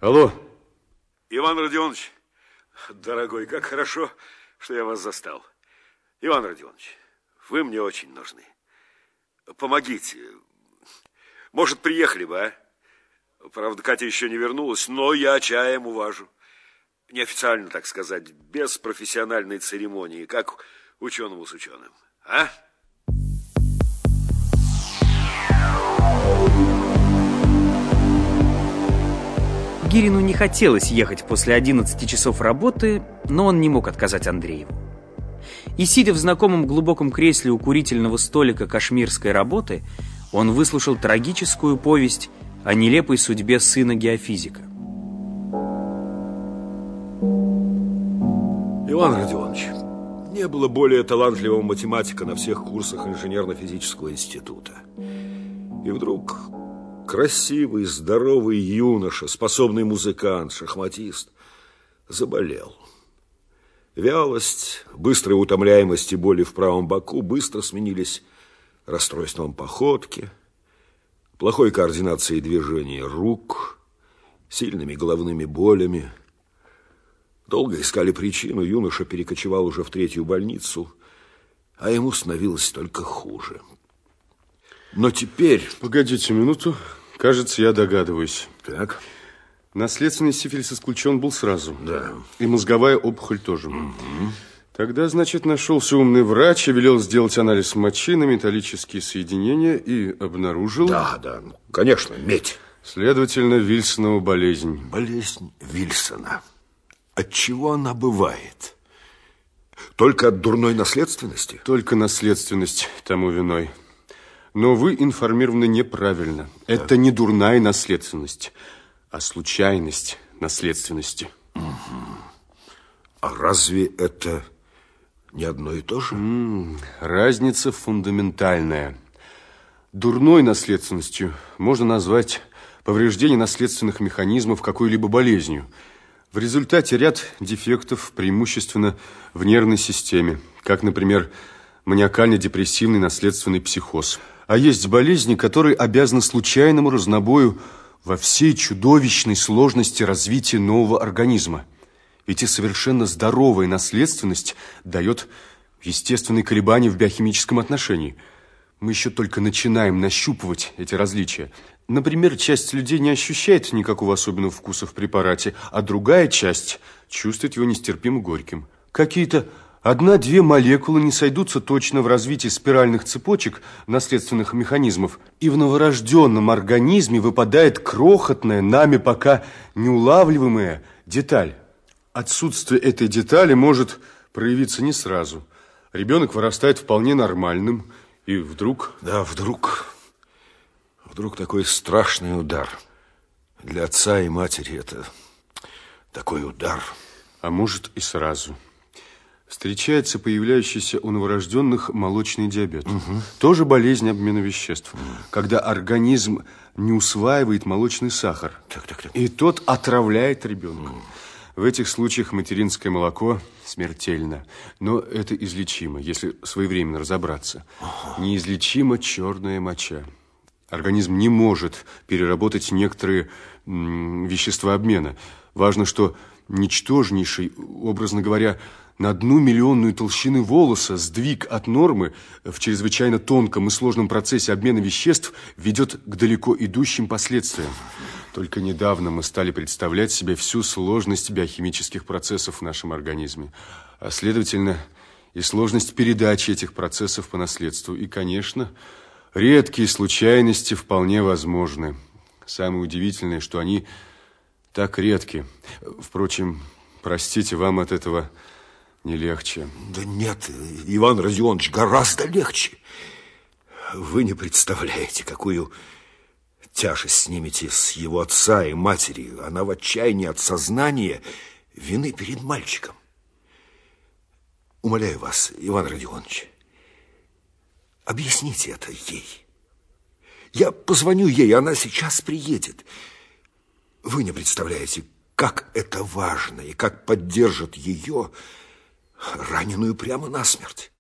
Алло. Иван Родионович, дорогой, как хорошо, что я вас застал. Иван Родионович, вы мне очень нужны. Помогите. Может, приехали бы, а? Правда, Катя еще не вернулась, но я чаем уважу. Неофициально, так сказать, без профессиональной церемонии, как ученому с ученым. А? Гирину не хотелось ехать после 11 часов работы, но он не мог отказать Андрееву. И, сидя в знакомом глубоком кресле у курительного столика кашмирской работы, он выслушал трагическую повесть о нелепой судьбе сына геофизика. Иван Родионович, не было более талантливого математика на всех курсах инженерно-физического института. И вдруг красивый, здоровый юноша, способный музыкант, шахматист, заболел. Вялость, быстрая утомляемость и боли в правом боку быстро сменились расстройством походки, плохой координацией движений рук, сильными головными болями. Долго искали причину, юноша перекочевал уже в 3-ю больницу, а ему становилось только хуже. Но теперь... Погодите минуту, кажется, я догадываюсь. Так. Наследственный сифилис исключен был сразу. Да. И мозговая опухоль тоже. Тогда, значит, нашелся умный врач и велел сделать анализ мочи на металлические соединения и обнаружил... Да, конечно, медь. Следовательно, Вильсонова болезнь. Болезнь Вильсона. От чего она бывает? Только от дурной наследственности? Только наследственность тому виной. Но вы информированы неправильно. Это не дурная наследственность, а случайность наследственности. А разве это не одно и то же? Разница фундаментальная. Дурной наследственностью можно назвать повреждение наследственных механизмов какой-либо болезнью. В результате ряд дефектов, преимущественно в нервной системе, как, например, маниакально-депрессивный наследственный психоз. А есть болезни, которые обязаны случайному разнобою во всей чудовищной сложности развития нового организма. Ведь и совершенно здоровая наследственность дает естественные колебания в биохимическом отношении. Мы еще только начинаем нащупывать эти различия. Например, часть людей не ощущает никакого особенного вкуса в препарате, а другая часть чувствует его нестерпимо горьким. Какие-то 1-2 молекулы не сойдутся точно в развитии спиральных цепочек наследственных механизмов, и в новорожденном организме выпадает крохотная, нами пока неулавливаемая деталь. Отсутствие этой детали может проявиться не сразу. Ребенок вырастает вполне нормальным, и вдруг... Да, вдруг такой страшный удар. Для отца и матери это такой удар. А может и сразу. Встречается появляющийся у новорожденных молочный диабет. Тоже болезнь обмена веществ. Когда организм не усваивает молочный сахар. И тот отравляет ребенка. В этих случаях материнское молоко смертельно. Но это излечимо, если своевременно разобраться. Неизлечима черная моча. Организм не может переработать некоторые вещества обмена. Важно, что ничтожнейший, образно говоря, на 1 миллионную толщины волоса сдвиг от нормы в чрезвычайно тонком и сложном процессе обмена веществ ведет к далеко идущим последствиям. Только недавно мы стали представлять себе всю сложность биохимических процессов в нашем организме, а следовательно и сложность передачи этих процессов по наследству. И, конечно, редкие случайности вполне возможны. Самое удивительное, что они так редки. Впрочем, простите, вам от этого не легче. Да нет, Иван Родионович, гораздо легче. Вы не представляете, какую тяжесть снимете с его отца и матери. Она в отчаянии от сознания вины перед мальчиком. Умоляю вас, Иван Родионович, объясните это ей. Я позвоню ей, она сейчас приедет. Вы не представляете, как это важно и как поддержит ее, раненую прямо насмерть.